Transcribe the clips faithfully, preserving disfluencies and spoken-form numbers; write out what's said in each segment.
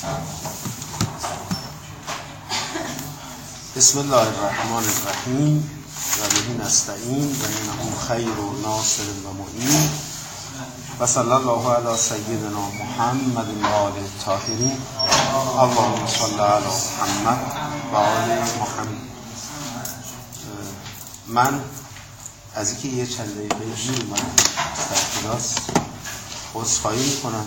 بسم الله الرحمن الرحیم و به نستعین و انه خیر و ناصر و معین و صلی الله علی سیدنا محمد و آله الطاهرین. اللهم صل علی محمد و آل محمد. من از اینکه یه چند دقیقه دیر اومدم در کلاس عذرخواهی میکنم.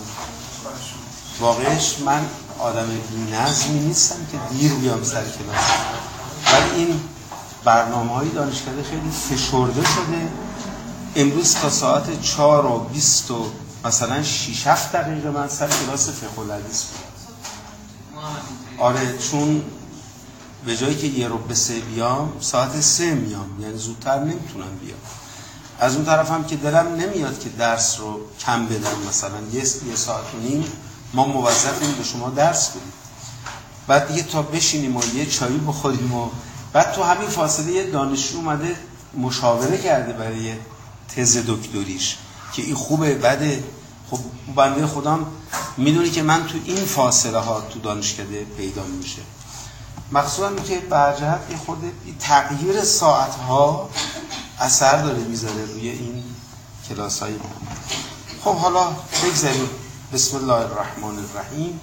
واقعش من آدم بی‌نظمی نیستم که دیر بیام سر کلاس، ولی این برنامه‌های دانشکده خیلی فشرده شده. امروز تا ساعت چهار و بیست و مثلا شیش هفت دقیقه من سر کلاس فقه الحدیث بودم. آره، چون به جایی که یه رو به سه بیام ساعت سه میام، یعنی زودتر نمیتونم بیام. از اون طرف هم که دلم نمیاد که درس رو کم بدم، مثلا یه, یه ساعت و نیم ما موظفیم به شما درس بدیم، بعد دیگه تا بشینیم و یه چایی بخوریم و بعد تو همین فاصله یه دانشجو اومده مشاوره کرده برای تز دکتریش که این خوبه بده. خب بنده خودم میدونی که من تو این فاصله ها تو دانشکده پیدا میشه، مخصوصا که برجهت یه خود تغییر ساعت ها اثر داره میذاره روی این کلاس های ما. خب حالا بگذاریم. بسم الله الرحمن الرحیم.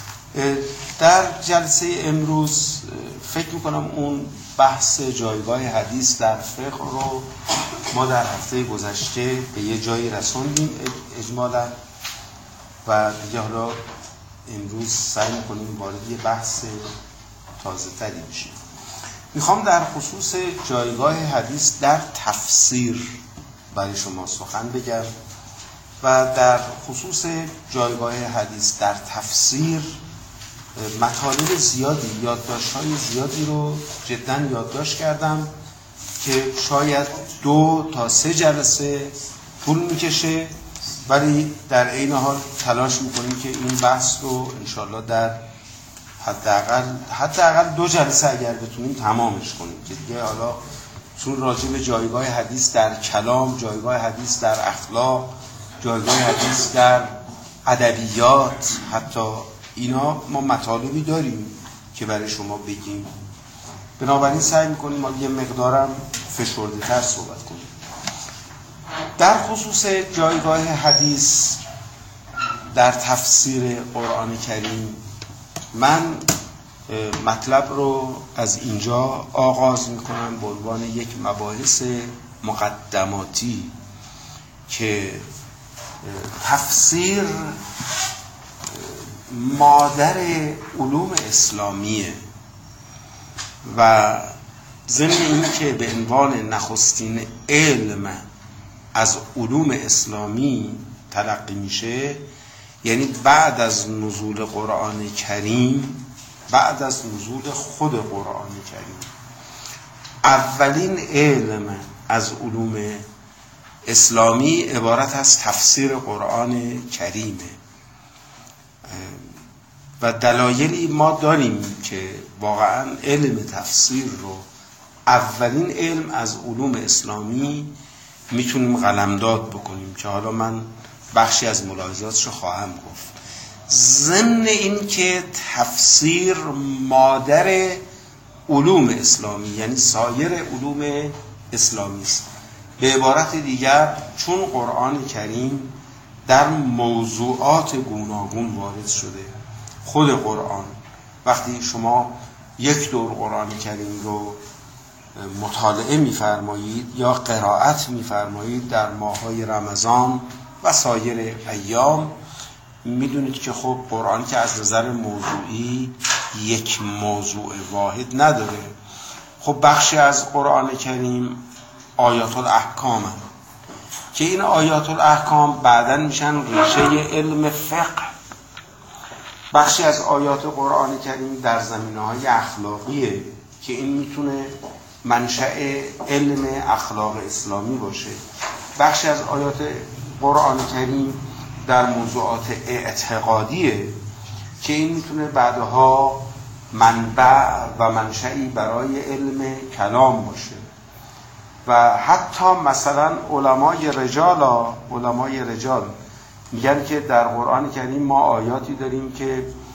در جلسه امروز فکر میکنم اون بحث جایگاه حدیث در فقه رو ما در هفته گذشته به یه جایی رسوندیم اجمالا و دیگه حالا امروز سعی میکنیم وارد یه بحث تازه تری بشیم. میخوام در خصوص جایگاه حدیث در تفسیر برای شما سخن بگم و در خصوص جایگاه حدیث در تفسیر مطالب زیادی، یادداشت‌های زیادی رو جداً یادداشت کردم که شاید دو تا سه جلسه طول میکشه، ولی در عین حال تلاش میکنیم که این بحث رو انشالله در حداقل حداقل دو جلسه اگر بتونیم تمامش کنیم، که دیگه حالا چون راجع به جایگاه حدیث در کلام، جایگاه حدیث در اخلاق، جایگاه حدیث در ادبیات، حتی اینا ما مطالبی داریم که برای شما بگیم. بنابراین سعی میکنیم ما یه مقدارم فشرده تر صحبت کنیم. در خصوص جایگاه حدیث در تفسیر قرآن کریم من مطلب رو از اینجا آغاز میکنم به عنوان یک مباحث مقدماتی که تفسیر مادر علوم اسلامیه و ضمن این که به عنوان نخستین علم از علوم اسلامی تلقی میشه، یعنی بعد از نزول قرآن کریم، بعد از نزول خود قرآن کریم اولین علم از علوم اسلامی عبارت از تفسیر قرآن کریمه و دلایلی ما داریم که واقعا علم تفسیر رو اولین علم از علوم اسلامی میتونیم قلمداد بکنیم که حالا من بخشی از ملاحظاتش رو خواهم گفت. ضمن این که تفسیر مادر علوم اسلامی یعنی سایر علوم اسلامی است. به عبارت دیگر چون قرآن کریم در موضوعات گوناگون وارد شده، خود قرآن وقتی شما یک دور قرآن کریم رو مطالعه می‌فرمایید یا قرائت می‌فرمایید در ماه‌های رمضان و سایر ایام، می‌دونید که خب قرآن که از نظر موضوعی یک موضوع واحد نداره. خب بخشی از قرآن کریم آیات الاحکام هم. که این آیات الاحکام بعداً میشن ریشه علم فقه. بخشی از آیات قرآن کریم در زمینه‌های اخلاقیه که این میتونه منشأ علم اخلاق اسلامی باشه. بخشی از آیات قرآن کریم در موضوعات اعتقادیه که این میتونه بعدها منبع و منشأی برای علم کلام باشه. و حتی مثلا علمای رجال علمای رجال میگن که در قرآن کریم ما آیاتی داریم که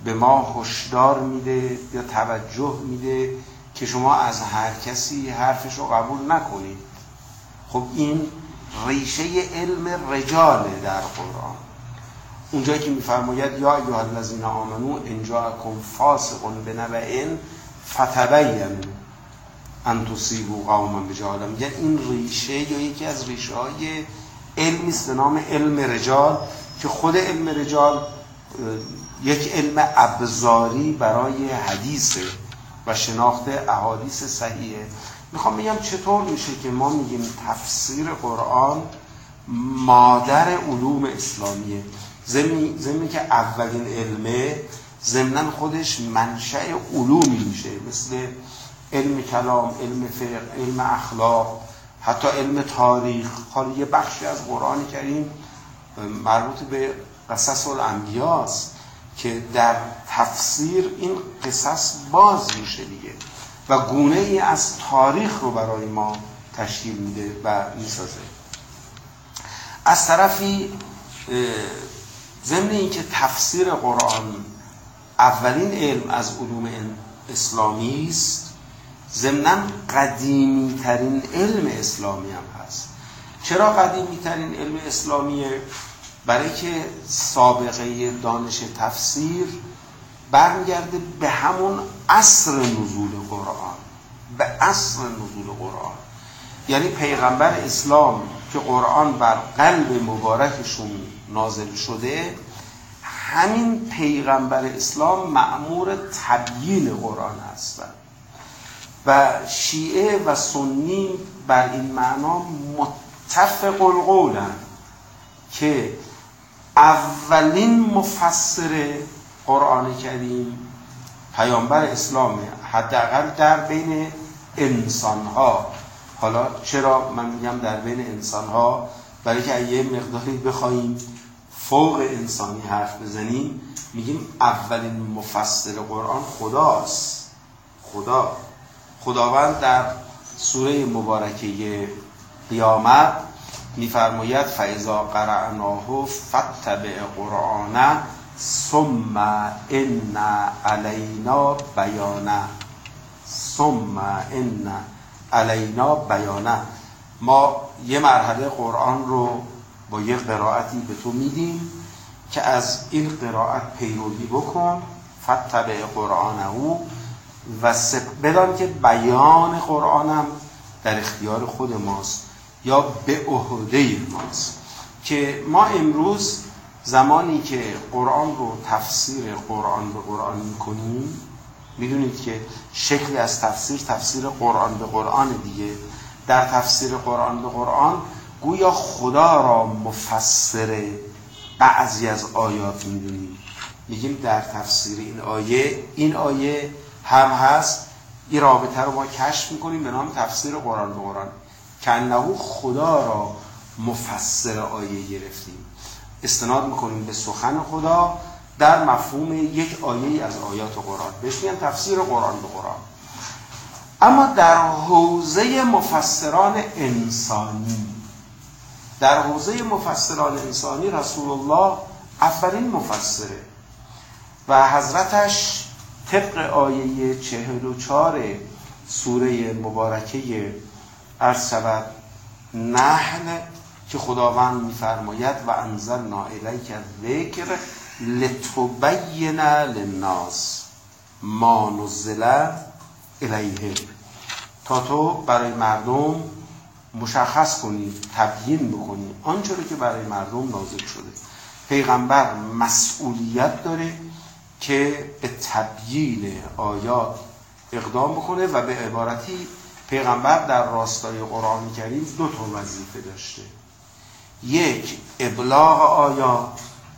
به ما هشدار میده یا توجه میده که شما از هر کسی حرفش رو قبول نکنید. خب این ریشه علم رجاله در قرآن. اونجایی که میفرماید یا ایها الذین آمنو ان جاءکم فاسق بنبأ فتبینوا ان تصیبوا قوما بجهاله، میگن این ریشه یا یکی از ریشه های علمی است به نام علم رجال که خود علم رجال یک علم ابزاری برای حدیثه و شناخت احادیث صحیحه. میخوام بگم چطور میشه که ما میگیم تفسیر قرآن مادر علوم اسلامیه، ضمن که اولین علمه، ضمن خودش منشأ علومی میشه، مثل علم کلام، علم فقه، علم اخلاق، حتی علم تاریخ. حالا یه بخشی از قرآن کریم مربوط به قصص الانبیاء است که در تفسیر این قصص باز میشه دیگه و گونه ای از تاریخ رو برای ما تشکیل میده و میسازه. از طرفی ضمن این که تفسیر قرآن اولین علم از علوم اسلامی است، ضمناً قدیمی ترین علم اسلامی هم هست. چرا قدیمی ترین علم اسلامیه؟ برای که سابقه دانش تفسیر برمیگرده به همون عصر نزول قرآن، به عصر نزول قرآن. یعنی پیغمبر اسلام که قرآن بر قلب مبارکشون نازل شده، همین پیغمبر اسلام مأمور تبیین قرآن هستند و شیعه و سنی بر این معنا متفق القولند که اولین مفسر قرآن کریم پیامبر اسلامه، حداقل در بین انسان‌ها. حالا چرا من میگم در بین انسان‌ها؟ برای که یه مقداری بخوایم فوق انسانی حرف بزنیم، میگیم اولین مفسر قرآن خداست. خدا خداوند در سوره مبارکه قیامت میفرماید فاذا قرأناه فاتبع قرآنه ثم ان علینا بیانه ثم ان علینا بیانه. ما یه مرحله قرآن رو با یه قرائتی به تو میدیم که از این قرائت پیروی بکن، فاتبع قرآنه، و بدان که بیان قرآنم در اختیار خود ماست یا به عهده ماست. که ما امروز زمانی که قرآن رو تفسیر قرآن به قرآن میکنیم، میدونید که شکلی از تفسیر تفسیر قرآن به قرآن دیگه. در تفسیر قرآن به قرآن گویا خدا را مفسر بعضی از آیات میدونیم، میگیم در تفسیر این آیه این آیه هم هست، این رابطه رو ما کشف میکنیم به نام تفسیر قرآن به قرآن، که انه خدا را مفسر آیه گرفتیم، استناد میکنیم به سخن خدا در مفهوم یک آیه از آیات قرآن، بهش میگن تفسیر قرآن به قرآن. اما در حوزه مفسران انسانی، در حوزه مفسران انسانی رسول الله اولین مفسره و حضرتش طبق آیه چهل و چهار سوره مبارکه عرض شود نحل که خداوند میفرماید و انزلنا الیک الذکر لتبین للناس ما نزل الیهم، تا تو برای مردم مشخص کنی، تبیین بکنی آنچه رو که برای مردم نازل شده. پیغمبر مسئولیت داره که به تبیین آیات اقدام بکنه و به عبارتی پیغمبر در راستای قرآن کریم دو تا وظیفه داشته. یک، ابلاغ آیات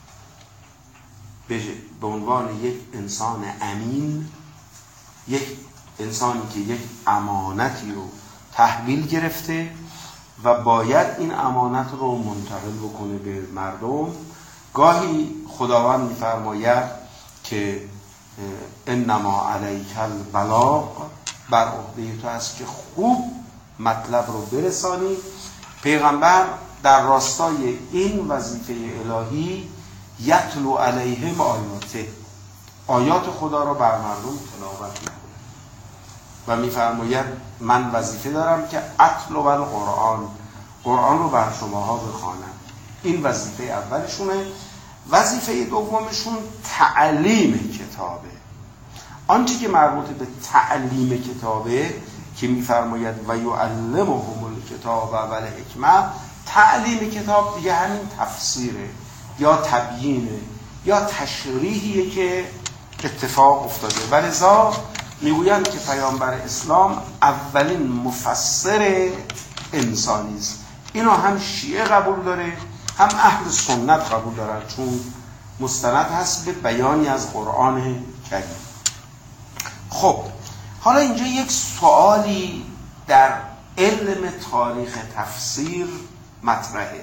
به عنوان یک انسان امین، یک انسانی که یک امانتی رو تحویل گرفته و باید این امانت رو منتقل بکنه به مردم. گاهی خداوند می‌فرماید که انما علیک البلاغ، بر عهده تو است که خوب مطلب رو برسانی. پیغمبر در راستای این وظیفه الهی یتلو علیهم آیاته، آیات خدا را بر مردم تلاوت میکنه و میفرماید من وظیفه دارم که اتلو القرآن، قرآن رو بر شماها بخوانم. این وظیفه اولشونه. وظیفه دومشون تعلیم کتابه. آنچه که مربوط به تعلیم کتابه که میفرماید و یعلمهم الکتاب و الحکمه، تعلیم کتاب دیگه همین تفسیره یا تبیینه یا تشریحیه که اتفاق افتاده. و لذا میگویند که پیامبر اسلام اولین مفسر انسانی است. اینو هم شیعه قبول داره هم اهل سنت قبول دارن، چون مستند هست به بیانی از قرآن کریم. خب حالا اینجا یک سوالی در علم تاریخ تفسیر مطرحه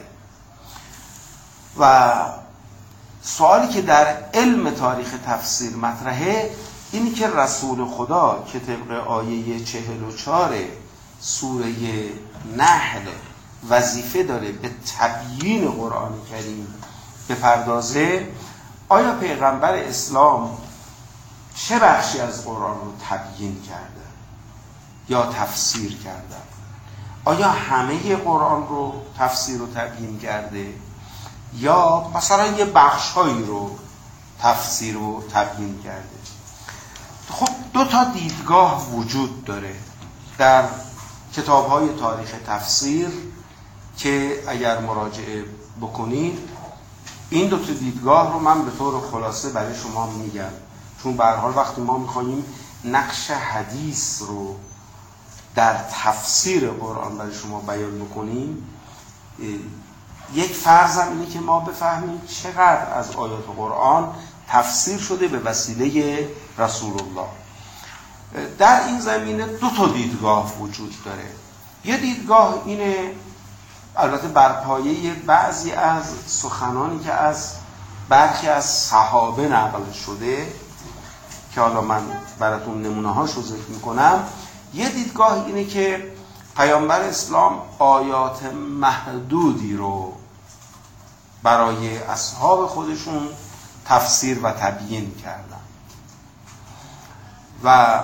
و سوالی که در علم تاریخ تفسیر مطرحه اینی که رسول خدا که طبق آیه چهل و چهار سوره نحل وظیفه داره به تبیین قرآن کریم بپردازه، آیا پیغمبر اسلام چه بخشی از قرآن رو تبیین کرده یا تفسیر کرده؟ آیا همه قرآن رو تفسیر و تبیین کرده یا مثلا یه بخش‌هایی رو تفسیر و تبیین کرده؟ خب دو تا دیدگاه وجود داره در کتاب‌های تاریخ تفسیر که اگر مراجعه بکنید این دو تا دیدگاه رو من به طور خلاصه برای شما میگم، چون به هر حال وقتی ما می‌خوایم نقش حدیث رو در تفسیر قرآن برای شما بیان بکنیم، یک فرضم اینه که ما بفهمیم چقدر از آیات قرآن تفسیر شده به وسیله رسول الله. در این زمینه دو تا دیدگاه وجود داره. یه دیدگاه اینه، البته بر پایه بعضی از سخنانی که از برخی از صحابه نقل شده که حالا من براتون نمونه هاشو ذکر میکنم. یه دیدگاه اینه که پیامبر اسلام آیات محدودی رو برای اصحاب خودشون تفسیر و تبیین کردن و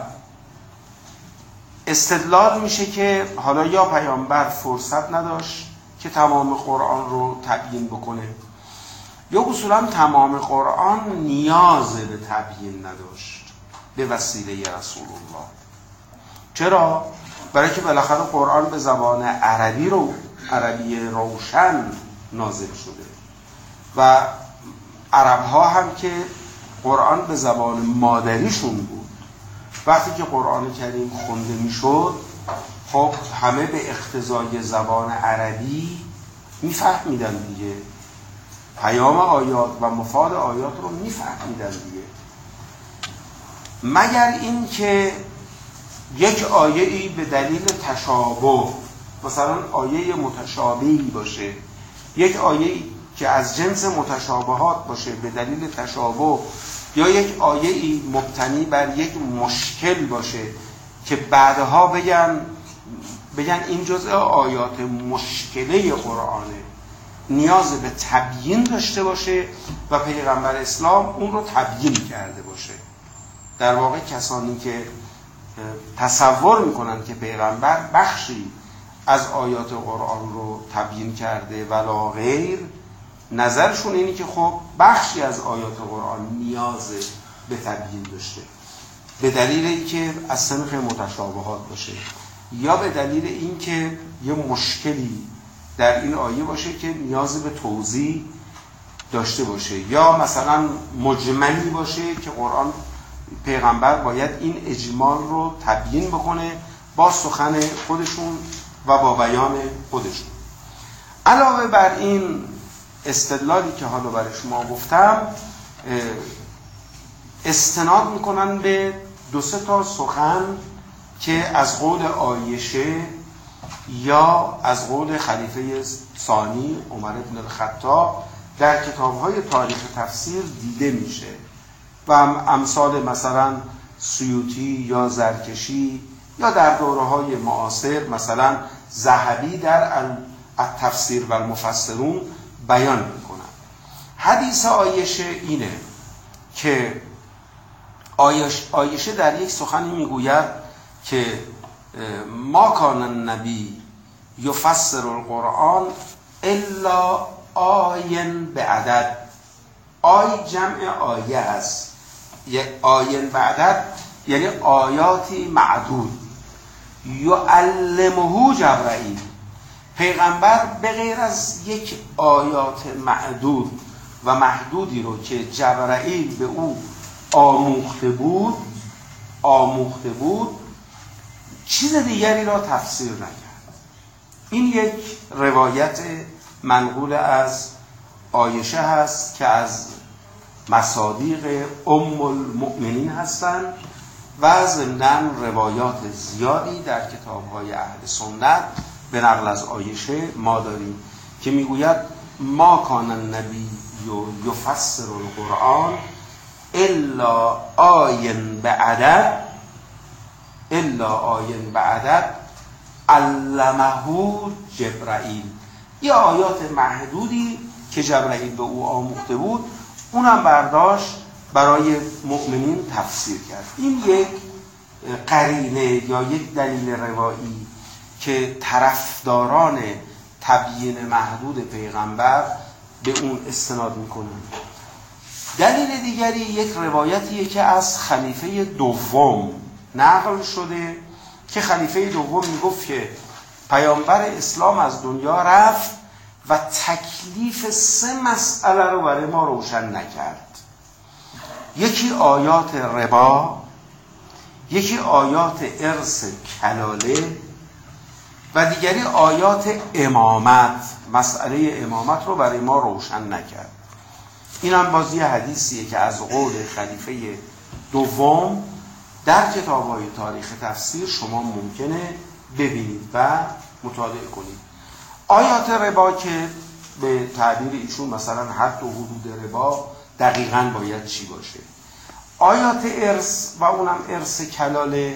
استدلال میشه که حالا یا پیامبر فرصت نداشت که تمام قرآن رو تبیین بکنه یا اصولا تمام قرآن نیاز به تبیین نداشت به وسیله رسول الله. چرا؟ برای که بالاخره قرآن به زبان عربی رو عربی روشن نازل شده و عرب ها هم که قرآن به زبان مادریشون بود، وقتی که قرآن کریم خونده میشد خب همه به اقتضای زبان عربی میفهمیدن دیگه، پیام آیات و مفاد آیات رو میفهمیدن دیگه، مگر این که یک آیه ای به دلیل تشابه، مثلا آیه متشابهی باشه، یک آیه که از جنس متشابهات باشه به دلیل تشابه، یا یک آیه ای مبتنی بر یک مشکل باشه که بعدها بگن بگن این جزء آیات مشکله قرآنه، نیاز به تبیین داشته باشه و پیغمبر اسلام اون رو تبیین کرده باشه. در واقع کسانی که تصور میکنن که پیغمبر بخشی از آیات قرآن رو تبیین کرده ولا غیر، نظرشون اینه که خب بخشی از آیات قرآن نیاز به تبیین داشته به دلیل اینکه از سنخ متشابهات باشه یا به دلیل اینکه یه مشکلی در این آیه باشه که نیاز به توضیح داشته باشه، یا مثلا مجملی باشه که قرآن پیغمبر باید این اجمال رو تبیین بکنه با سخن خودشون و با بیان خودشون. علاوه بر این استدلالی که حالا برای شما گفتم، استناد میکنن به دو سه تا سخن که از قول عایشه یا از قول خلیفه ثانی عمر بن الخطاب در کتاب‌های تاریخ تفسیر دیده میشه و امثال مثلا سیوطی یا زرکشی یا در دوره‌های معاصر مثلا ذهبی در التفسیر و المفسرون بیان میکنن. حدیث عایشه اینه که آیشه در یک سخنی میگوید که ما کان النبی یفسر القرآن الا آین به عدد. آی جمع آیه است، آین به عدد یعنی آیاتی معدود. یعلمه جبرائیل، پیغمبر به غیر از یک آیات معدود و محدودی رو که جبرائیل به او آموخته بود آموخته بود چیز دیگری را تفسیر نکرد. این یک روایت منقول از عایشه هست که از مصادیق ام المؤمنین هستند و ضمناً روایات زیادی در کتاب‌های اهل سنت به نقل از عایشه ما داریم که میگوید ما کان النبی یفسر القرآن الا آین به عدد الا آین به عدد علمه جبرائیل. یه آیات محدودی که جبرائیل به او آموخته بود اونم برداشت برای مؤمنین تفسیر کرد. این یک قرینه یا یک دلیل روایی که طرفداران تبیین محدود پیغمبر به اون استناد میکنند. دلیل دیگری یک روایتیه که از خلیفه دوم نقل شده که خلیفه دوم میگفت که پیامبر اسلام از دنیا رفت و تکلیف سه مسئله رو برای ما روشن نکرد. یکی آیات ربا، یکی آیات ارث کلاله و دیگری آیات امامت. مسئله امامت رو برای ما روشن نکرد. این هم بازی حدیثیه که از قول خلیفه دوم در کتاب‌های تاریخ تفسیر شما ممکنه ببینید و مطالعه کنید. آیات ربا که به تعبیر ایشون مثلا حد و حدود ربا دقیقاً باید چی باشه. آیات ارث و اونم ارث کلاله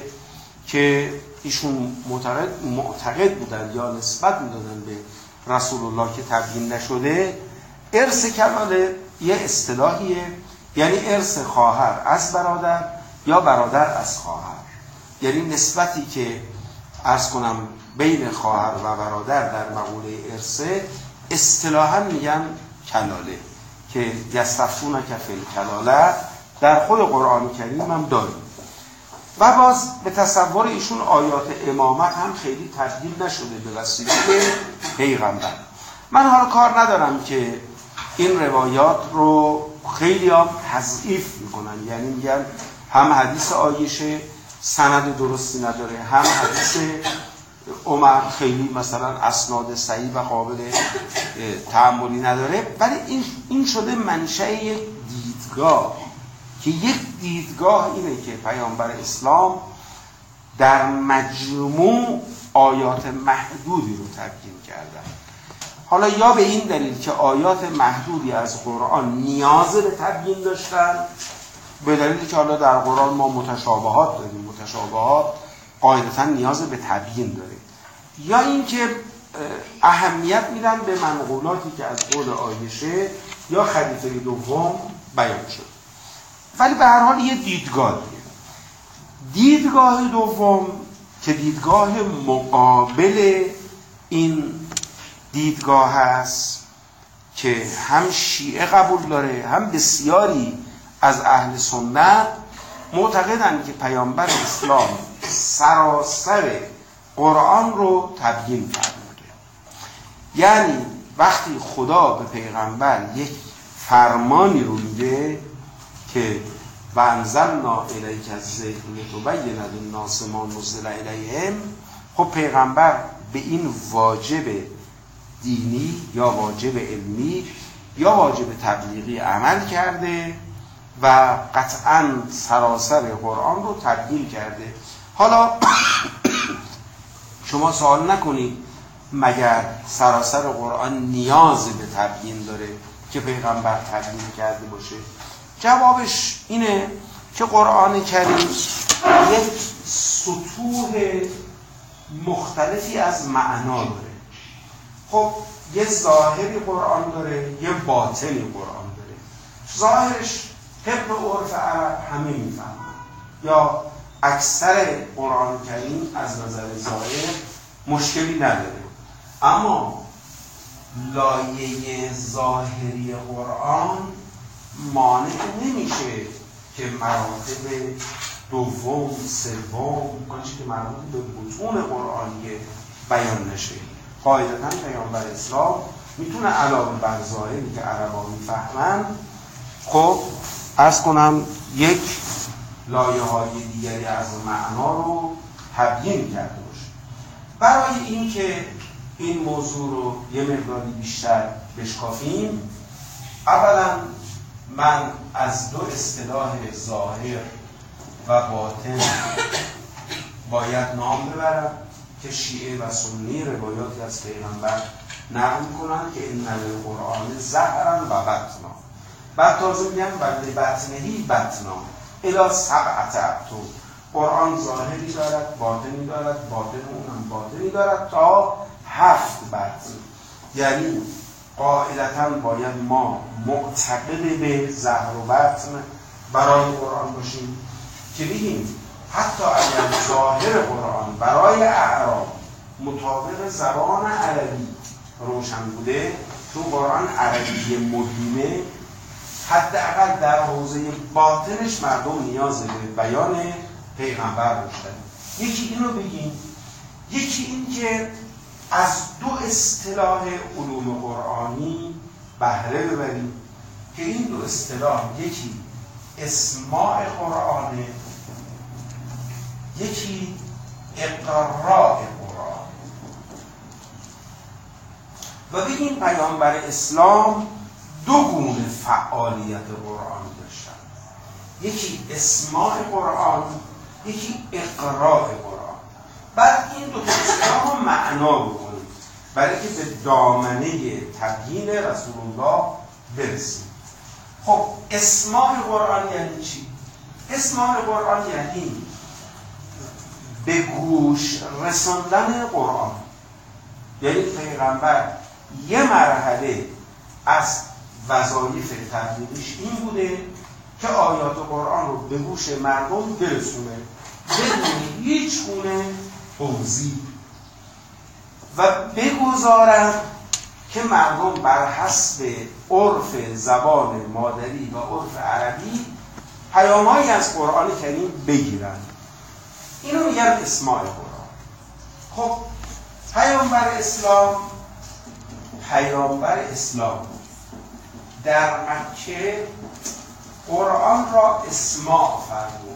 که ایشون معتقد معتقد بودن یا نسبت میدادن به رسول الله که تبیین نشده. ارث کلاله یه اصطلاحیه، یعنی ارث خواهر از برادر یا برادر از خواهر، یعنی نسبتی که عرض کنم بین خواهر و برادر در مقوله ارثه اصطلاحاً میگن کلاله که یستفتونک فی الکلاله در خود قرآن کریم هم داریم. و باز به تصور ایشون آیات امامت هم خیلی تبدیل نشده به وسیله پیغمبر. من حالا کار ندارم که این روایات رو خیلی هم تضعیف میکنن، یعنی میگن هم حدیث عایشه سند درستی نداره، هم حدیث عمر خیلی مثلا اسناد صحیح و قابل تأملی نداره. ولی این این شده منشأ یک دیدگاه که یک دیدگاه اینه که پیامبر اسلام در مجموع آیات محدودی رو تبیین کردن. حالا یا به این دلیل که آیات محدودی از قرآن نیاز به تبیین داشتن، به دلیلی که حالا در قرآن ما متشابهات داریم، متشابهات قاعدتاً نیاز به تبیین داره، یا اینکه اهمیت میدن به منقولاتی که از قول عایشه یا خلیفه دوم بیان شد. ولی به هر حال یه دیدگاه دیگه. دیدگاه دوم که دیدگاه مقابل این دیدگاه هست که هم شیعه قبول داره هم بسیاری از اهل سنت معتقدند که پیامبر اسلام سراسر قرآن رو تبیین فرموده. یعنی وقتی خدا به پیغمبر یک فرمانی رو میده که و انزلنا الیک الذکر لتبین للناس ما نزل الیهم، خب پیغمبر به این واجب دینی یا واجب علمی یا واجب تبلیغی عمل کرده و قطعاً سراسر قرآن رو تبیین کرده. حالا شما سوال نکنید مگر سراسر قرآن نیاز به تبیین داره که پیغمبر تبیین کرده باشه؟ جوابش اینه که قرآن کریم یک سطوح مختلفی از معنا داره. خب یه ظاهری قرآن داره، یه باطنی قرآن داره. ظاهرش طبق عرف عرب همه میفهمن، یا اکثر قرآن کریم از نظر ظاهر مشکلی نداره، اما لایه ظاهری قرآن مانع نمیشه که مراتب دوم، سوم، آنچه که مربوط به بطون قرآنیه بیان نشه. قاعدتاً پیامبر اسلام میتونه علاوه بر ظاهری که عربا میفهمن، خب عرض کنم یک لایه های دیگری از معنا رو تبیین کرده باشه. برای اینکه این موضوع رو یه مقداری بیشتر بشکافیم، اولا من از دو اصطلاح ظاهر و باطن باید نام ببرم که شیعه و سنی روایاتی از پیغمبر نقل میکنن که این القرآن ظهرا و بطنا، بعد تازه میگن بله بطنهی بطنا الی سبعة ابطن. قرآن ظاهری دارد، باطنی دارد، باطن اونم باطنی دارد تا هفت بطن. یعنی قاعدتاً باید ما معتقد به ظهر و بطن برای قرآن باشیم که بگیم حتی اگر ظاهر قرآن برای اعراب مطابق زبان عربی روشن بوده، تو قرآن عربی مبینه، حداقل در حوزه باطنش مردم نیاز به بیان پیغمبر داشتن. یکی اینو بگیم، یکی این که از دو اصطلاح علوم قرآنی بهره ببریم که این دو اصطلاح یکی اسماع قرآنه، یکی اقراء قرآن. و بگیم پیامبر اسلام دو گونه فعالیت قرآن داشتن، یکی اسماع قرآن، یکی اقراء قرآن. بعد این دو اصطلاح معنا بکنیم برای که به دامنه تبیین رسول الله برسیم. خب اسماع قرآن یعنی چی؟ اسماع قرآن یعنی به گوش رساندن قرآن. یعنی پیغمبر یه مرحله از وظایف تبلیغش این بوده که آیات قرآن رو به گوش مردم برسونه بدون هیچ گونه توضیح و بگذارن که مردم بر حسب عرف زبان مادری و عرف عربی پیام‌هایی از قرآن کریم بگیرن. اینو میگن اسماع قرآن. خب پیامبر اسلام پیامبر اسلام در مکه قرآن را اسماع فرمود.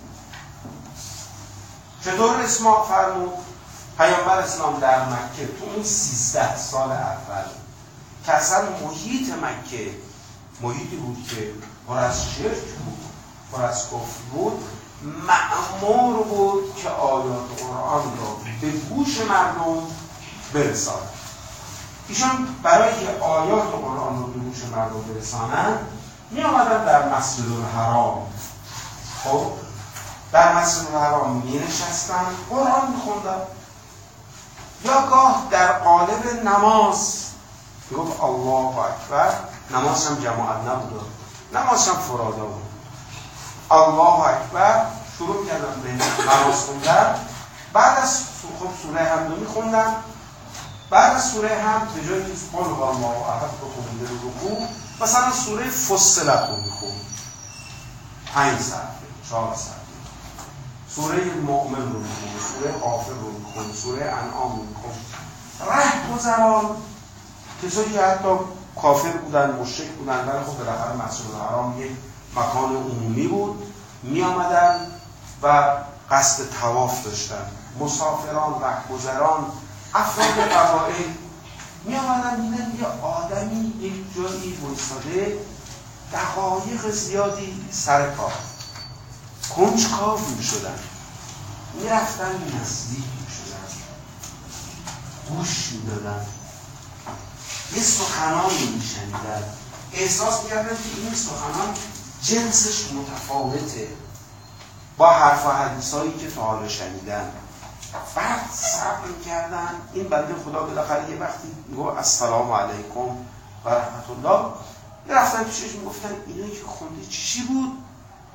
چطور اسماع فرمود؟ پیامبر اسلام در مکه تو این سیزده سال اول که اصلا محیط مکه محیطی بود که پر از شرک بود، پر از کفر بود، مأمور بود که آیات قرآن را به گوش مردم برساند. ایشان برای که آیات قرآن را به گوش مردم برسانند می آمدن در مسجد الحرام. خب در مسجد الحرام می نشستن قرآن می خوندن، یا گاه در قالب نماز گفت الله اکبر. نماز هم جماعت نبود، نماز هم فرادا بود. الله اکبر شروع کردن به نماز خوندن. بعد از خب سوره حمد می خوندن. بعد از سوره حمد به جای قل هو الله احد بخونید رو رکوع مثلا سوره فصلت رو میخوند، پنج صفحه، چهار صفحه. سوره مؤمن رو میخوند، سوره غافر رو میخوند، سوره انعام رو میخوند. ره گذران کسایی که حتی کافر بودن، مشرک بودن، ولی خب بالاخره مسجد الحرام یک مکان عمومی بود، می آمدن و قصد طواف داشتن. مسافران، رهگذران، افراد قبایل می آمدن میدن یه آدمی یک جایی وایساده دقایق زیادی سر کار، کنجکاو می شدن، می رفتن نزدیک می شدن، گوش می دادن، یه سخنانی می شنیدن، احساس می کردن که این سخنان جنسش متفاوته با حرف و حدیث هایی که تا حالا شنیدن. بعد صبر کردن. این بنده خدا بالاخره یه وقتی میگه السلام علیکم و رحمت الله، رفتن پیشش میگفتن اینایی که خوندی چی بود؟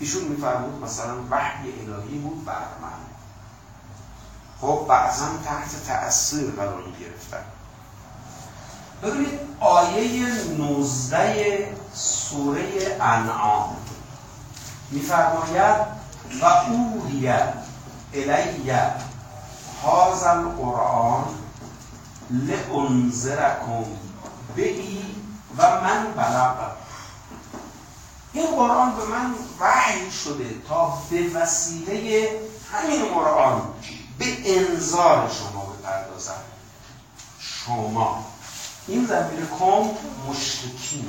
ایشون میفرمود مثلا وحی الهی بود بر من، خب بعضا تحت تأثیر قرار گرفتن. ببینید آیه نوزده سوره انعام میفرماید و اوحی الی هذا القرآن لانذرکم بهی و من بلغ. این قرآن به من وحی شده تا به وسیله همین قرآن به انذار شما بپردازم. شما این ضمیر کم مشرکین،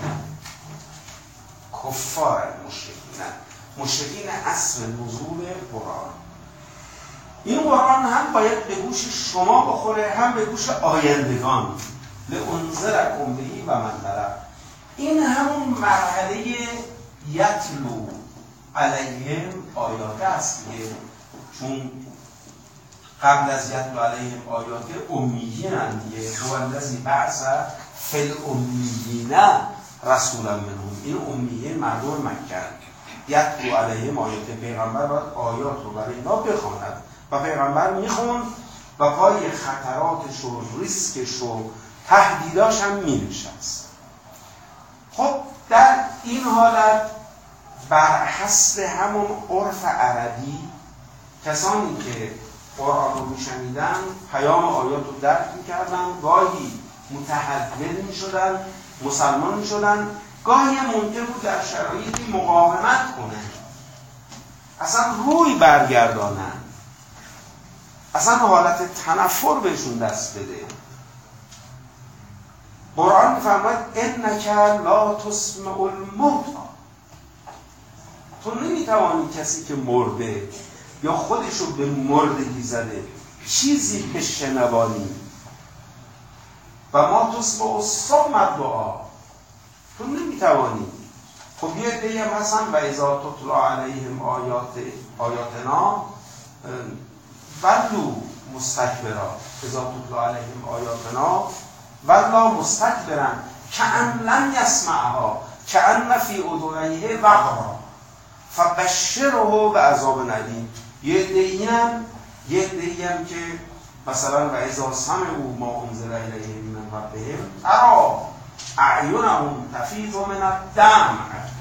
کفار مشرکین، مشرکین اصل نزول قرآن. این قرآن هم باید به گوش شما بخوره، هم به گوش آیندگان. لانذرکم بهی و من بلغ. این همون مرحله یتلو علیهم آیات است که چون قبل از یتلو علیهم آیات امیین اندیه هو الذی بعث فی الامیین رسولا منهم. این امیین مردم مکه. یتلو علیهم آیات، پیغمبر باید آیات رو برای اینا بخواند و پیغمبر میخوند و پای خطراتش و ریسکش و تهدیداش هم مینشست. خب در این حالت بر حسب همون عرف عربی کسانی که قرآن رو میشنیدن پیام آیات رو درک میکردن، گاهی متحول میشدن، مسلمان میشدن، گاهی ممکن بود در شرایطی مقاومت کنن، اصلا روی برگردانن، اصلا حالت تنفر بهشون دست بده. قرآن میفرماید انک لا تسمع الموتى. تو نمیتوانی کسی که مرده یا خودشو به مردگی زده چیزی بشنوانی. و ما تسمع الصم الدعا. تو نمیتوانی. خب یه عده‌ای هم هستن و اذا تتلی علیهم آیات آیاتنا ولوا مستکبرا. اذا تتلی علیهم آیاتنا ولوا مستکبرا کأن لم یسمعها کأن فی اذنیه وقرا فبشره بعذاب الیم. یه عده‌ای هم یه عده‌ای هم که مثلا و اذا سمعوا ما انزل الیهم من ربهم تری اعینهم تفیض من الدمع.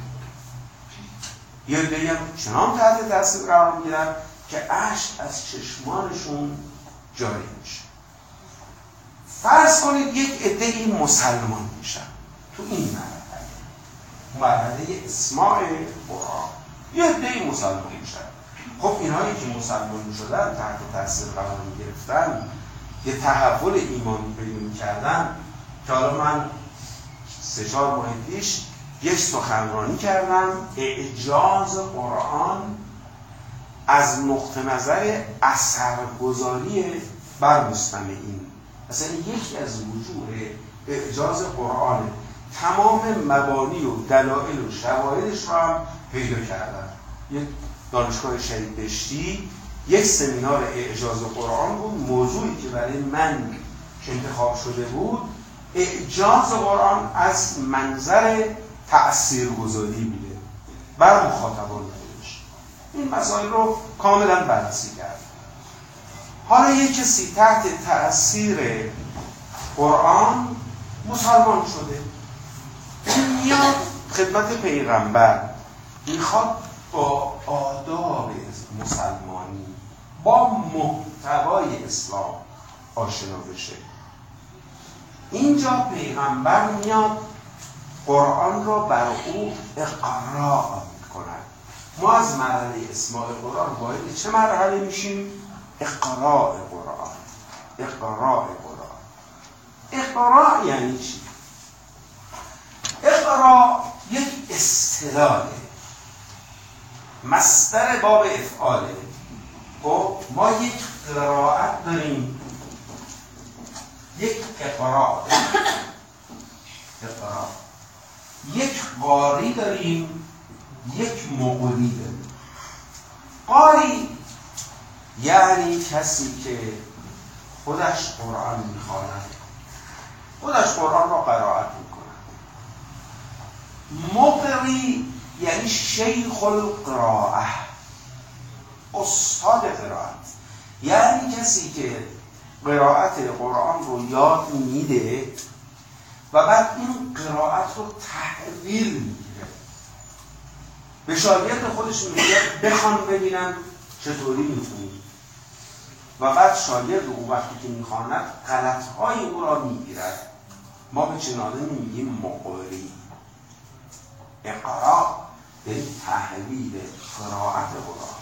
یه عده‌ای هم چنان تحت تاثیر قرار میگیرن که اشک از چشمانشون جاری میشه. فرض کنید یک عده‌ای مسلمان میشن تو این مرحله، مرحله اسماع قرآن. یه عده‌ای مسلمان میشن. خب اینهایی که مسلمان شدن تحت تاثیر قرار میگرفتن، یه تحول ایمانی پیدا میکردن که حالا من سه چهار ماه پیش یک سخنرانی کردم اعجاز قرآن از نقطه نظر اثرگذاری بر مستمعین. اصلا یکی از وجوه اعجاز قرآن تمام مبانی و دلایل و شواهدش رو هم پیدا کردن. یک دانشگاه شهید بهشتی یک سمینار اعجاز قرآن بود. موضوعی که برای من انتخاب شده بود اعجاز قرآن از منظر تأثیرگذاری بوده بر مخاطبان خودش. این مسائل رو کاملا بررسی کرد. حالا یک کسی تحت تأثیر قرآن مسلمان شده، این میاد خدمت پیغمبر، میخواد با آداب مسلمانی، با محتوای اسلام آشنا بشه. اینجا پیغمبر میاد قرآن را بر او اقراء میکند. ما از مرحله اسماع قرآن وارد چه مرحله میشیم؟ اقراء قرآن. اقراء قرآن. اقراء یعنی چی؟ اقراء یک اصطلاحه، مصدر باب افعاله. خب ما یک قرائت داریم، یک اقراء اقراء یک قاری داریم، یک مقری داریم. قاری یعنی کسی که خودش قرآن میخواند، خودش قرآن را قرائت میکند. مقری یعنی شیخ القراءه، استاد قرائت، یعنی کسی که قرائت قرآن رو یاد میده و بعد این قرائت رو تحویل میگیره، به شاگرد خودش میگه بخوان ببینم چطوری میخونی و بعد شاگرد اون وقتی که میخواند غلطهای او را میگیرد. ما به چنین آدمی میگیم مقری. اقرا یعنی تحویل قرائت قرآن.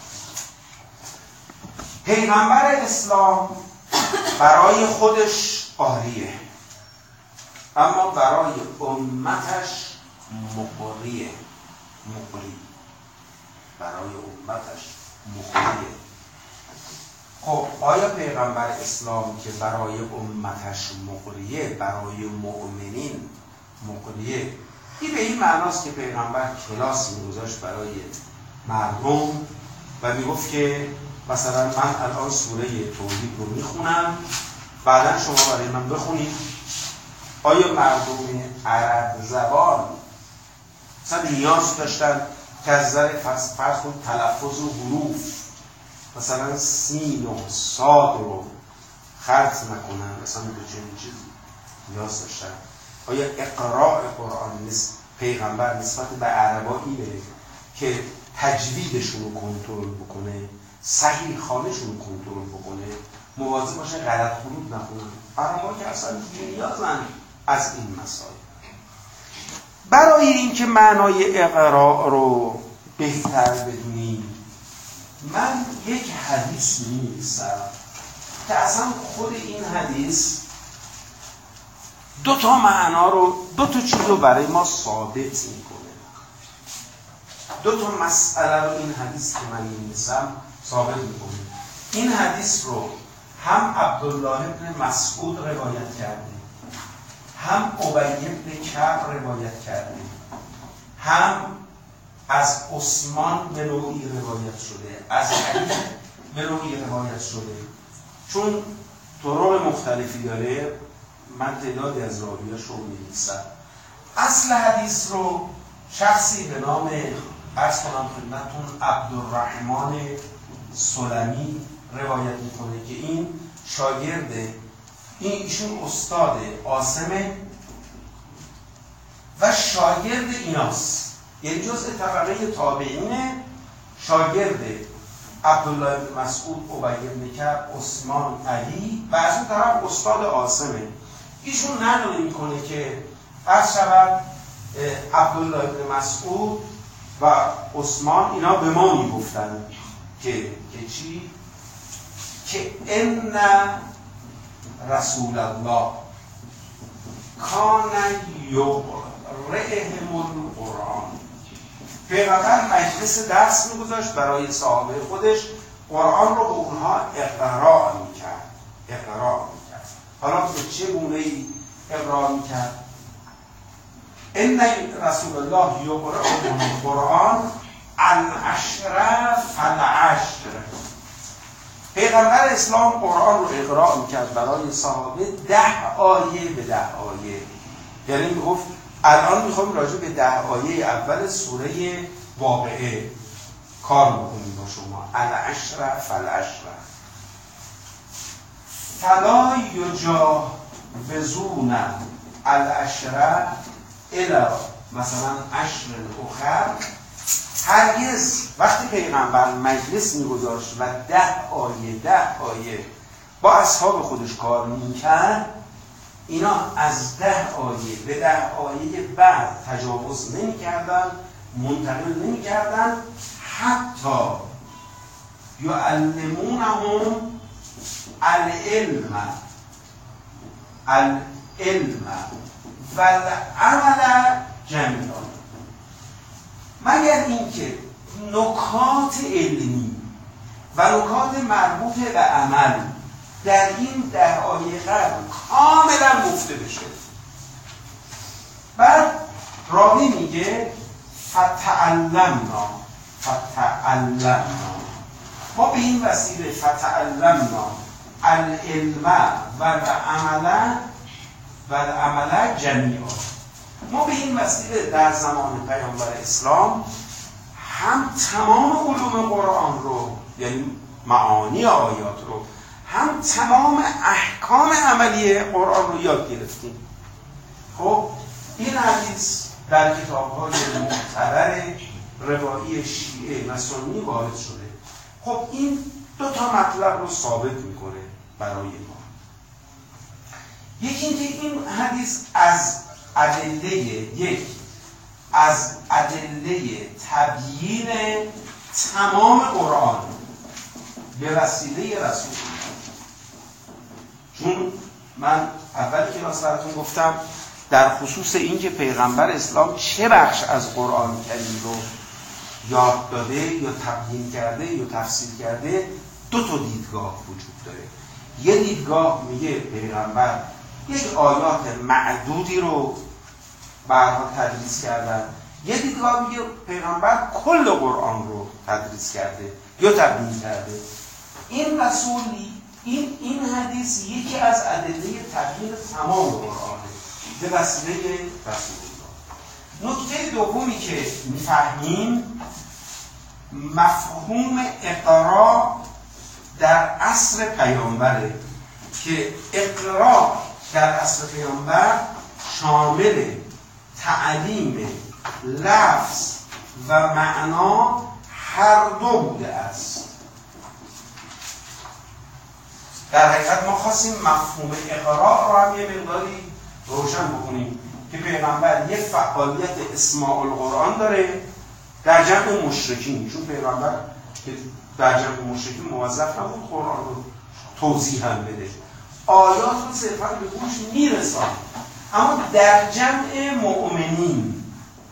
پیغمبر اسلام برای خودش قاریه، اما برای امتش مقریه. مقری برای امتش مقریه. خب آیا پیغمبر اسلام که برای امتش مقریه، برای مؤمنین مقریه، این به این معناست که پیغمبر کلاس می‌گذاشت برای مردم و میگفت که مثلا من الان سوره توحید رو میخونم، بعدا شما برای من بخونید. آیا مردم عرب زبان مثلا نیاز داشتن که از نظر فرض کنید تلفظ و حروف مثلا سین و صاد رو خرط نکنن، مثلا به چنین چیزی نیاز داشتن؟ آیا اقراء قرآن نیست پیغمبر نسبت به عربا اینه که تجویدشون رو کنترل بکنه، صحیح خوانشون رو کنترل بکنه، مواظب باشه غلط خروج نکنن؟ عربا که اصلا نیازن از این مسائل. برای اینکه معنای اقراء رو بهتر بدونیم، من یک حدیث می‌نویسم که اصلا خود این حدیث دو تا معنا رو، دو تا چیز رو برای ما ثابت میکنه. دو تا مسئله رو این حدیث که من می‌نویسم ثابت میکنه. این حدیث رو هم عبدالله ابن مسعود روایت کرده، هم ابی بن کعب روایت کرده، هم از عثمان به نوعی روایت شده، از علی به نوعی روایت شده. چون طرق مختلفی داره، من تعدادی از راویاش رو می‌نویسم. اصل حدیث رو شخصی به نام عرض کنم خدمتتون عبدالرحمن سلمی روایت میکنه که این شاگرد، این ایشون استاد عاصمه و شاگرد ایناست، یعنی جزء طبقه تابعینه، شاگرد عبدالله بن مسعود، ابی بن کعب، عثمان، علی و از اون طرف استاد عاصمه. ایشون نقل میکنه که از شود عبدالله بن مسعود و عثمان اینا به ما میگفتن که که چی؟ که ان رسول الله کان یقرئهم القرآن. پیغمبر مجلس درس میگذاشت برای صحابه خودش، قرآن رو به اونها اقرا میکرد. اقرا میکرد. حالا به چه گونه‌ای اقرا میکرد؟ ان رسول الله یقرئهم القرآن العشر فالعشر. پیغمبر اسلام قرآن رو اقرا میکرد برای صحابه ده آیه به ده آیه. یعنی میگفت الان میخوام راجع به ده آیه اول سوره واقعه کار بکنیم با شما. العشر فالعشر فلا یجاوزون العشر الی مثلا عشر اخر. هرگز وقتی پیغمبر مجلس میگذاشت و ده آیه ده آیه با اصحاب خودش کار میکرد، اینا از ده آیه به ده آیه بعد تجاوز نمیکردن، منتقل نمیکردن، حتی یعلمونهم العلم العلم والعمل جمیعا، مگر اینکه نکات علمی و نکات مربوط به عمل در این ده آیه قبل کاملا گفته بشه. بعد راوی میگه فتعلمنا فتعلمنا ما به این وسیله فتعلمنا العلم و العمل و العمل جمیعا، ما به این وسیله در زمان پیامبر اسلام هم تمام علوم قرآن رو، یعنی معانی آیات رو، هم تمام احکام عملی قرآن رو یاد گرفتیم. خب این حدیث در کتاب‌های معتبر روایی شیعه و سنی وارد شده. خب این دو تا مطلب رو ثابت میکنه برای ما. یکی اینکه این حدیث از ادله یک از ادله تبیین تمام قرآن به وسیله رسول الله. چون من اول کلاس براتون گفتم در خصوص اینکه پیغمبر اسلام چه بخش از قرآن کریم رو یاد داده یا تبیین کرده یا تفسیر کرده، دو تا دیدگاه وجود داره. یه دیدگاه میگه پیغمبر یک آیات معدودی رو برها تدریس کردن، یه دیدگاه میگه پیغمبر کل قرآن رو تدریس کرده یا تبیین کرده. این رسول این این حدیث یکی از ادله تبیین تمام قرآنه به وسیله رسول الله. نکته دومی که میفهمیم مفهوم اقرا در عصر پیامبره که اقرا در عصر پیامبر شامل تعلیم لفظ و معنا هر دو بوده است. در حقیقت ما خواستیم مفهوم اقرا رو هم یه مقداری روشن بکنیم که پیغمبر یک فعالیت اسماع القرآن داره در جمع مشرکین، چون پیغمبر که در جمع مشرکین موظف نبود قرآن رو توضیح هم بده، آیات رو صرفا به گوش میرسان، اما در جمع مؤمنین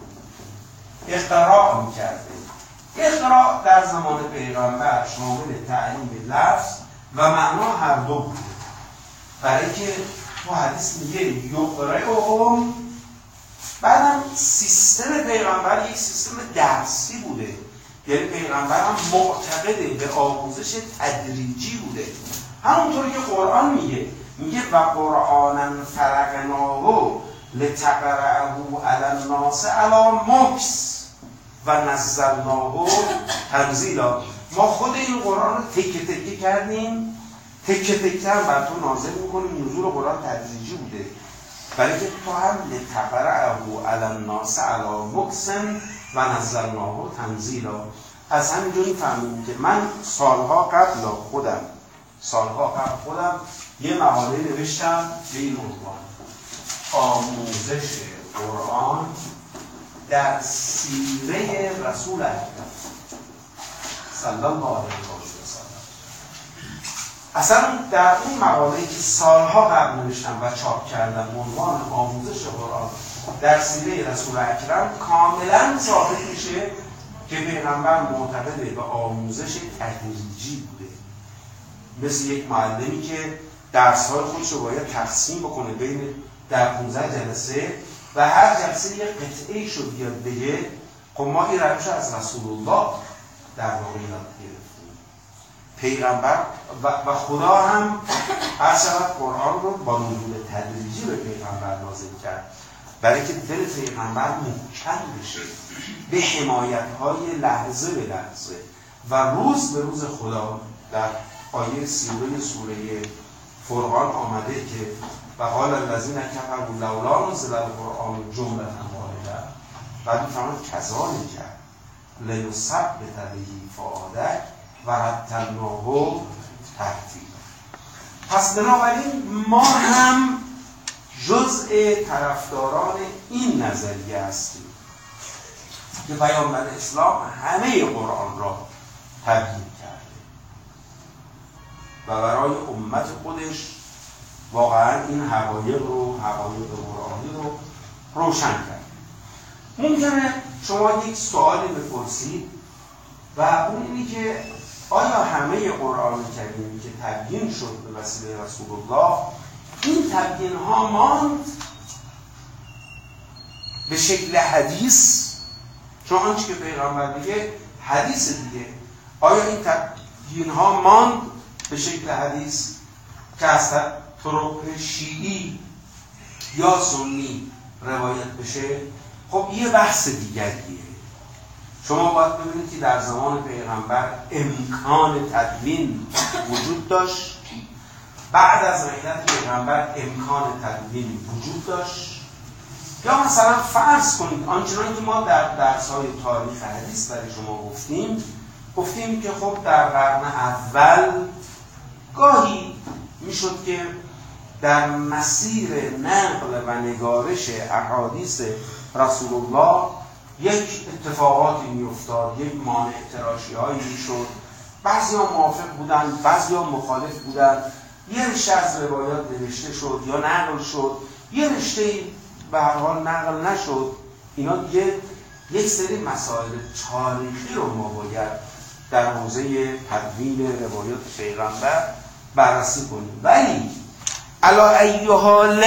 اقرا میکرده. اقرا در زمان پیغمبر شامل تعلیم لفظ و معنا هر دو بوده، برای که تو حدیث میگه یقرئهم. بعدم سیستم پیغمبر یک سیستم درسی بوده، یعنی پیغمبر هم معتقده به آموزش تدریجی بوده. همونطوری که قرآن میگه میگه و قرآنا فرقناه لتقرأه علی الناس علی مکث و نزلناه تنزیلا. ما خود این قرآن رو تکه تکه کردیم، تکه تکه هم بر تو نازل میکنیم. نزول قرآن تدریجی بوده برای که تو هم لتقرأه علی الناس علی مکث و نزلناه تنزیلا. از همینجوری فهمیدیم که من سالها قبل خودم سالها قبل خودم یه مقاله نوشتم به این عنوان: آموزش قرآن در سیره رسول اکرم صلی الله علیه و سلم. اصلا در اون مقاله‌ای که سالها قبل نوشتم و چاپ کردم عنوان آموزش قرآن در سیره رسول اکرم، کاملا ثابت میشه که پیغمبر معتقد به آموزش تدریجی بوده، مثل یک معلمی که درس‌های خودش رو باید تقسیم بکنه بین در پانزده جلسه و هر جلسه یک قطعه‌ای شو بیاد بگه. خب ما این روش از رسول الله در واقع یاد گرفتیم. پیغمبر و, و خدا هم هر شود قرآن رو با نزول تدریجی به پیغمبر نازل کرد برای که دل پیغمبر محکم بشه به حمایت‌های لحظه به لحظه و روز به روز خدا. در آیه سیوره سوره فرقان آمده که و قال الذین کفروا لولا نزل القرآن جملة واحدة. بعد می‌فرماید کذالک لنثبت به فؤادک و رتلناه ترتیلا. پس بنابراین ما هم جزء طرفداران این نظریه هستیم که پیامبر اسلام همه قرآن را تبیین کرده و برای امت خودش واقعا این حقایق رو حقایق قرآنی رو روشن کرد. ممکنه شما یک سوالی بپرسید و اون اینی که آیا همه قرآن کریمی که تبیین شد به وسیله رسول الله، این تبیین ها ماند به شکل حدیث؟ چون آنچه که پیغمبر میگه حدیث دیگه. آیا این تبیین ها ماند به شکل حدیث که از طرق شیعی یا سنی روایت بشه، خب یه بحث دیگریه. شما باید ببینید که در زمان پیغمبر امکان تدوین وجود داشت، بعد از غیبت پیغمبر امکان تدوین وجود داشت. یا مثلا فرض کنید آنچنان که ما در درس‌های تاریخ حدیث برای شما گفتیم گفتیم که خب در قرن اول گاهی میشد که در مسیر نقل و نگارش احادیث رسول الله یک اتفاقاتی میافتاد، یک مانع تراشی هایی میشد، بعضی ها موافق بودن، بعضی ها مخالف بودن، یه رشته از روایات نوشته شد یا نقل شد، یه رشته به هر حال نقل نشد. اینا دیگه یک سری مسائل تاریخی رو ما باید در حوزه تدوین روایات پیغمبر بررسی کنیم. ولی علی ای حال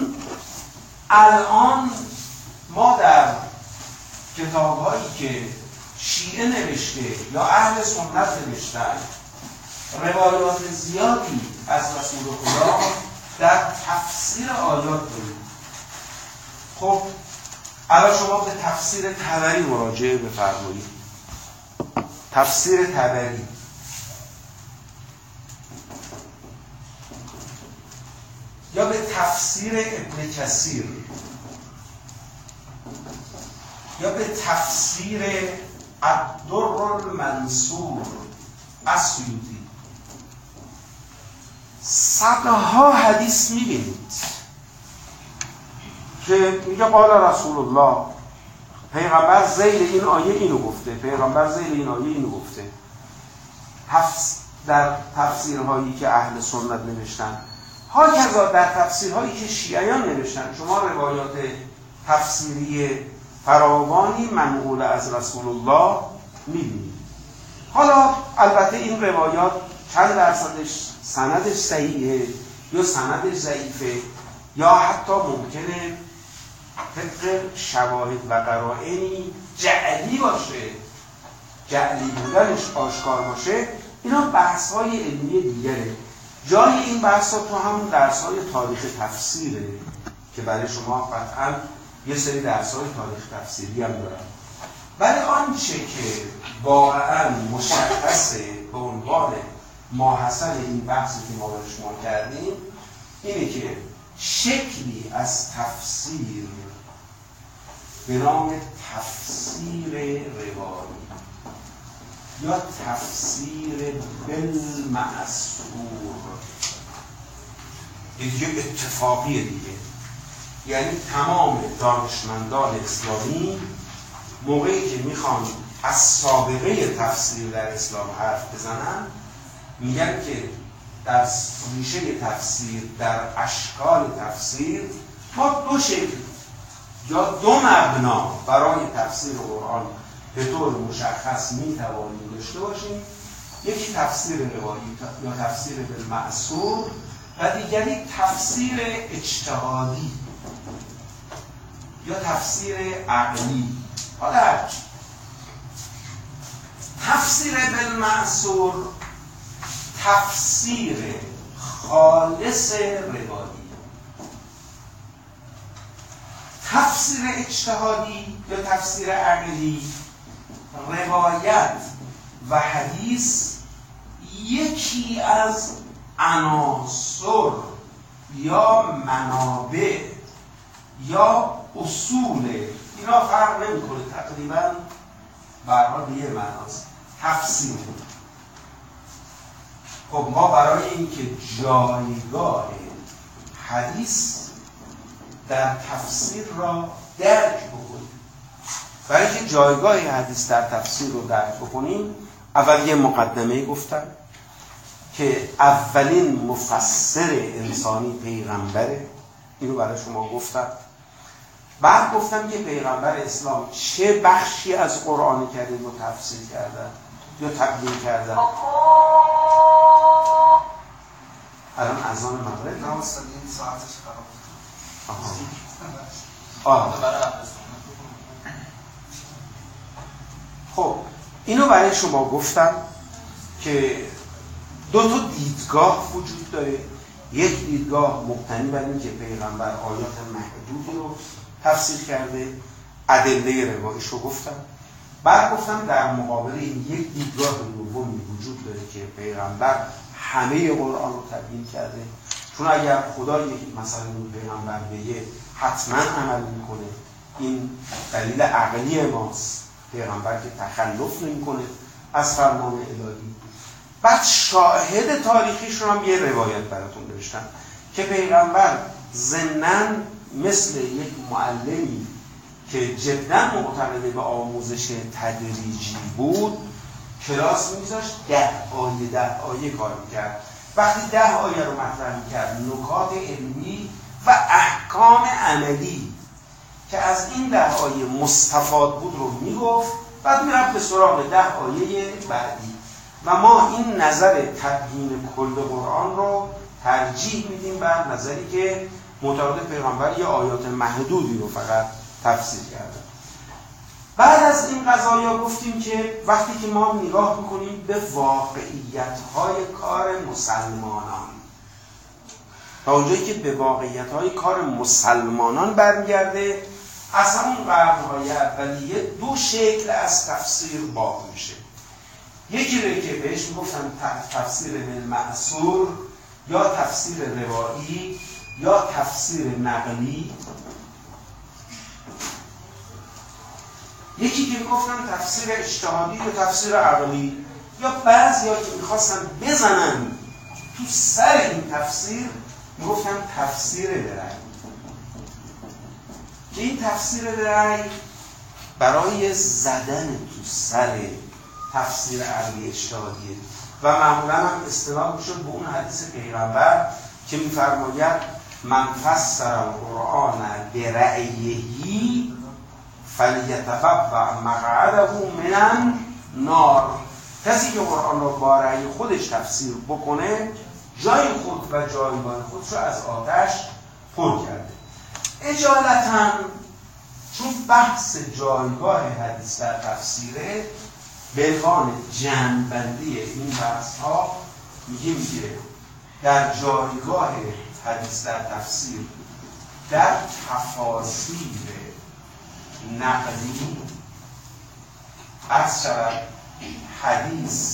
الان ما در کتاب‌هایی که شیعه نوشته یا اهل سنت نوشتن روایات زیادی از رسول خدا در تفسیر آیات داریم. خب الان شما به تفسیر طبری مراجعه بفرمایید. تفسیر طبری یا به تفسیر ابن کثیر یا به تفسیر الدر المنصور از سیوطی صدها حدیث میبینید که میگه قال رسول الله، پیغمبر ذیل این آیه اینو گفته، پیغمبر ذیل این آیه اینو گفته. تفس در تفسیرهایی که اهل سنت نوشتن، هاکذا در تفسیرهایی که شیعیان نوشتن شما روایات تفسیری فراوانی منقول از رسول الله میبینید. حالا البته این روایات چند درصدش سندش صحیحه یا سندش ضعیفه یا حتی ممکنه طبق شواهد و قرائنی جعلی باشه، جعلی بودنش آشکار باشه. اینا بحث‌های علمی دیگره. جای این بحث‌ها تو همون درس‌های تاریخ تفسیره که برای شما قطعاً یه سری درس‌های تاریخ تفسیری هم دارن. ولی آنچه که واقعاً مشخصه به عنوان ماحصل این بحثی که ما برای شما کردیم اینه که شکلی از تفسیر به نام تفسیر روایی یا تفسیر بالمأثور دیگه اتفاقیه دیگه. یعنی تمام دانشمندان اسلامی موقعی که میخوان از سابقه تفسیر در اسلام حرف بزنن میگن که در ریشه تفسیر، در اشکال تفسیر ما دو شکل یا دو مبنا برای تفسیر قرآن به طور مشخص میتوانیم داشته باشیم. یکی تفسیر روایی یا تفسیر بالمأثور و دیگری تفسیر اجتهادی یا تفسیر عقلی. حالا تفسیر بالمأثور تفسیر خالص روایی، تفسیر اجتهادی یا تفسیر عقلی روایت و حدیث یکی از عناصر یا منابع یا اصول، اینا فرق نمیکنه، تقریبا برها به یه معناست تفسیر. خب ما برای اینکه جایگاه حدیث در تفسیر را درک بکنیم، برای اینکه جایگاه حدیث در تفسیر رو درک بکنیم، اول یه مقدمه گفتم که اولین مفسر انسانی پیغمبره، اینو برای شما گفتم. بعد گفتم که پیغمبر اسلام چه بخشی از قرآن کریم رو تفسیر کردن یا تبیین کردن. الان اذان مغرب نه استاد این ساعتش خراب آه. خب اینو برای شما گفتم که دو تا دیدگاه وجود داره. یک دیدگاه مبتنی بر این که پیغمبر آیات محدودی رو تفسیر کرده، ادله روایش رو گفتم. بعد گفتم در مقابل این یک دیدگاه دومی وجود داره که پیغمبر همه قرآن رو تبیین کرده، چون اگر خدا یک مثلا اون پیغمبر بگه حتما عمل میکنه، این دلیل عقلی ماست، پیغمبر که تخلف نمیکنه از فرمان الهی. بعد شاهد تاریخیش رو هم یه روایت براتون نوشتم که پیغمبر ضمناً مثل یک معلمی که جدا معتقد به آموزش تدریجی بود، کلاس میذاشت ده آیه ده آیه کار میکرد. وقتی ده آیه رو مطرح میکرد، نکات علمی و احکام عملی که از این ده آیه مستفاد بود رو میگفت، بعد میرفت به سراغ ده آیه بعدی. و ما این نظر تبیین کل قرآن رو ترجیح میدیم بر نظری که معتقد پیغمبر یه آیات محدودی رو فقط تفسیر کرده. بعد از این قضایا گفتیم که وقتی که ما نگاه میکنیم به واقعیت‌های کار مسلمانان، تا اونجایی که به واقعیت‌های کار مسلمانان برمیگرده، از همون قرن‌های اولیه دو شکل از تفسیر باقی میشه. یکی رو که بهش میگفتن تفسیر بالمأثور یا تفسیر روایی یا تفسیر نقلی، یکی که میگفتن تفسیر اجتهادی یا تفسیر عقلی، یا بعضیا که میخواستن بزنن تو سر این تفسیر میگفتن تفسیر برأی، که این تفسیر برأی برای زدن تو سر تفسیر عقلی اجتهادیه و معمولا هم استناد میشد به اون حدیث پیغمبر که میفرماید من فسر القرآن برأیه فلیتبوأ مقعده من النار. کسی که قرآن رو با رأی خودش تفسیر بکنه، جای خود و جایگاه خودش رو از آتش پر کرده. اجالتا چون بحث جایگاه حدیث در تفسیره، به عنوان جمع‌بندی این بحث ها میگیم که در جایگاه حدیث در تفسیر، در تفاسیر نقلی از شود حدیث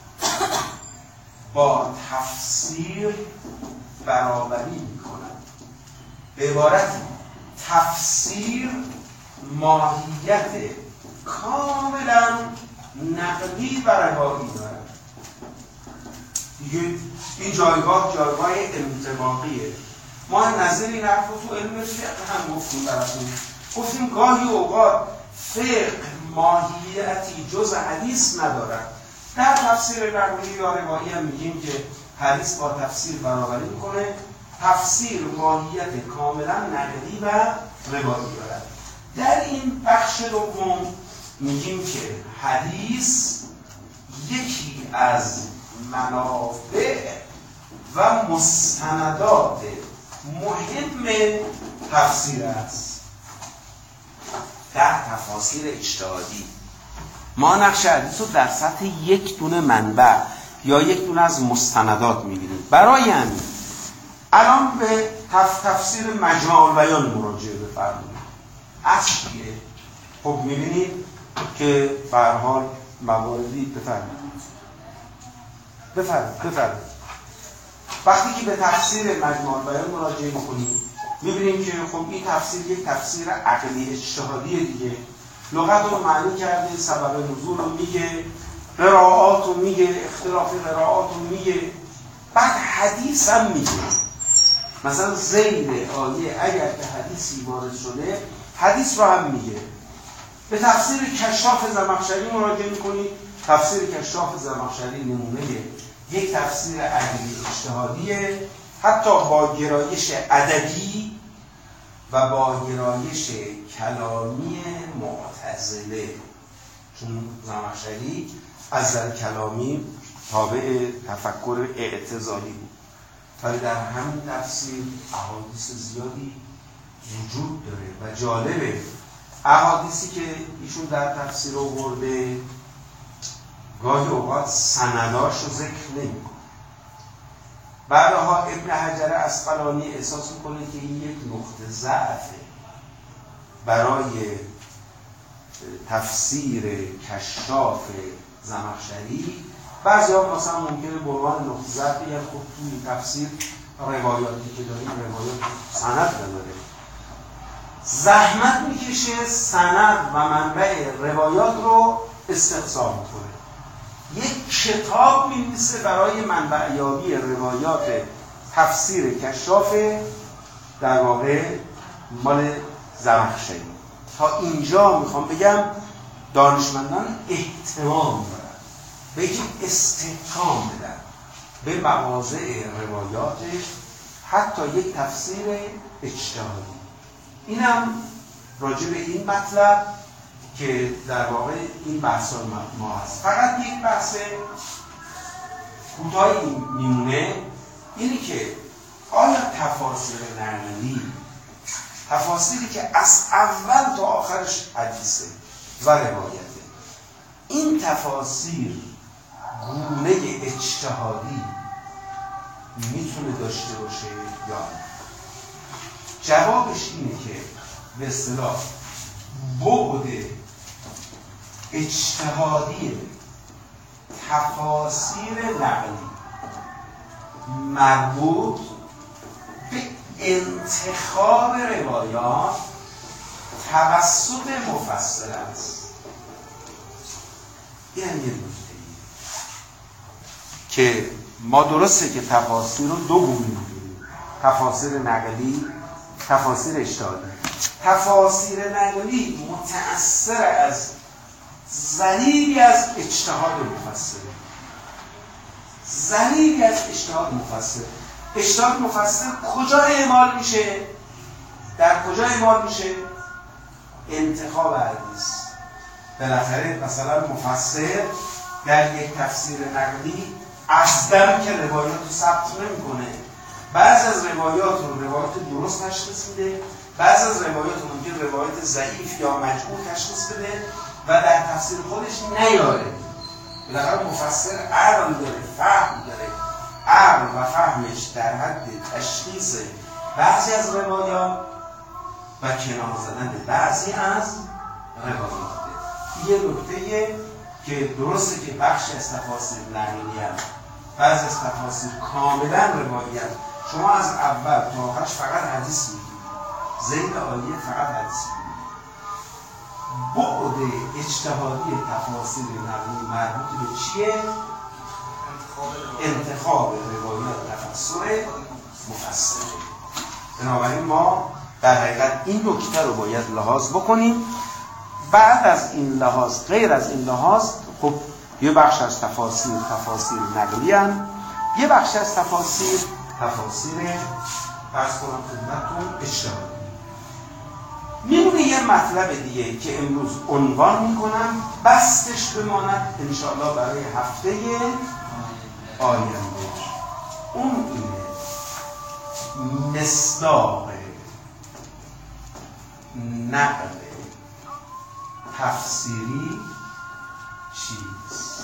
با تفسیر برابری میکنند. به عبارتی تفسیر ماهیت کاملا نقلی و روایی دارد. دیگه این جایگاه جایگاه انطباقیه. ما نظر این حرف رو تو علم فقه هم گفتیم براتون. گفتیم گاهی اوقات فقه ماهیتی جز حدیث ندارد. در تفسیر نقلی یا روایی هم میگیم که حدیث با تفسیر برابری میکنه. تفسیر ماهیت کاملا نقلی و روایی دارد. در این بخش دوم میگیم که حدیث یکی از منابع و مستندات مهم تفسیر است. در تفاسیر اجتهادی ما نقش حدیث رو در سطح یک دونه منبع یا یک دونه از مستندات می‌بینیم. برای همین الان به تف... تفسیر مجمع البیان مراجعه بفرمایید. اصلیه. خب می‌بینید که به هر حال مواردی بفرمایید. بفرمایید بفرمایید. وقتی که به تفسیر مجمع البیان مراجعه می‌کنیم، می‌بینیم که خب این تفسیر یک تفسیر عقلی اجتهادی دیگه. لغت رو معنی کرده، سبب نزول رو میگه، قرائات رو میگه، اختلاف قرائات رو میگه، بعد حدیث هم میگه. مثلا زیر آیه اگر که حدیثی وارد شده، حدیث رو هم میگه. به تفسیر کشاف زمخشری مراجعه میکنید. تفسیر کشاف زمخشری نمونه یک تفسیر عقلی اجتهادیه، حتی با گرایش ادبی و با گرایش کلامی معتزله، چون زمخشری از نظر کلامی تابع تفکر اعتزالی بود. ولی در همین تفسیر احادیث زیادی وجود داره و جالبه. احادیثی که ایشون در تفسیر آورده گاهی اوقات سنداش رو ذکر نمی‌کنه. بعدها ابن حجر اسقلانی احساس میکنه که این یک نقطه ضعفه برای تفسیر کشاف زمخشری. بعضی ها مثلا ممکنه به عنوان نقطه ضعف بگن خب توی تفسیر روایاتی که داریم روایات سند نداره، زحمت میکشه سند و منبع روایات رو استقصا میکنه، یک کتاب می‌نویسه برای منبع یابی روایات تفسیر کشاف در واقع مال زمخشری. تا اینجا میخوام بگم دانشمندان احترام دارن به یک استحکام بدن به مواضع روایاتش، حتی یک تفسیر اجتهادی. اینم راجع به این مطلب که در واقع این بحث ما هست. فقط یک بحث کوتاهی میمونه، اینی که آیا تفاسیر نقلی، تفاسیری که از اول تا آخرش حدیثه و روایته، این تفاسیر گونه اجتهادی میتونه داشته باشه یا نه؟ جوابش اینه که به اصطلاح بعد اجتهادی تفاسیر نقلی مربوط به انتخاب روایات توسط مفسر است. این هم یه نکته که ما درسته که تفاسیر رو دو گونه می‌دونیم، تفاسیر نقلی، تفاسیر اجتهادی. تفاسیر نقلی متأثر از ضریبی از اجتهاد مفسر، ضریبی از اجتهاد مفسر. اجتهاد مفسر کجا اعمال میشه؟ در کجا اعمال میشه؟ انتخاب حدیث. بالاخره مثلا مفسر در یک تفسیر نقلی اصلا که روایات رو ثبت نمی‌کنه، بعض از روایات رو روایات درست تشخیص میده، بعض از روایات رو ممکن روایات ضعیف یا مجهول تشخیص بده و در تفسیر خودش نیاره. بالاخره مفسر عقل داره، فهم داره، عقل و فهمش در حد تشخیص بعضی از روایات و کنار زدن بعضی از روایات. یه نکته که درسته که بخش از تفاسیر نقلی هست، بعضی از تفاسیر کاملا روایت، شما از اول تا آخرش فقط حدیث میگید، ذیل عالیه فقط حدیث میگید. بعد اجتهادی تفاسیر نقلی مربوط به چیه؟ انتخاب روایات تفسیر مفسر. بنابراین ما در حقیقت این نکته رو باید لحاظ بکنیم. بعد از این لحاظ، غیر از این لحاظ، خب یه بخش از تفاسیر تفاسیر نقلی هستند، یه بخش از تفاسیر تفاسیر فرض کنم خدمتتون اجتهادی. میمونه یه مطلب دیگه که امروز عنوان میکنم، بستش بماند انشاءالله برای هفته آینده. اون اینه مصداق نقل تفسیری چیست؟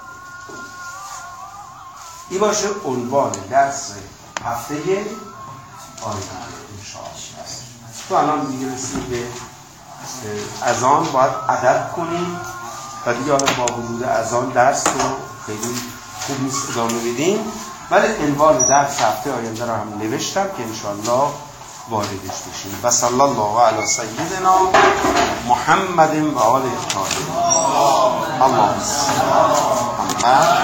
این باشه عنوان درس هفته آینده انشاءالله. تو الان دیگه رسید به اذان، باید ادب کنیم و دیگه حالا با وجود اذان درس رو خیلی خوب نیست ادامه بدیم، ولی عنوان درس هفته آینده رو هم نوشتم که انشاءالله واردش بشیم. و صلی الله علی سیدنا محمد و آله الطاهرین. اللهم صل علی محمد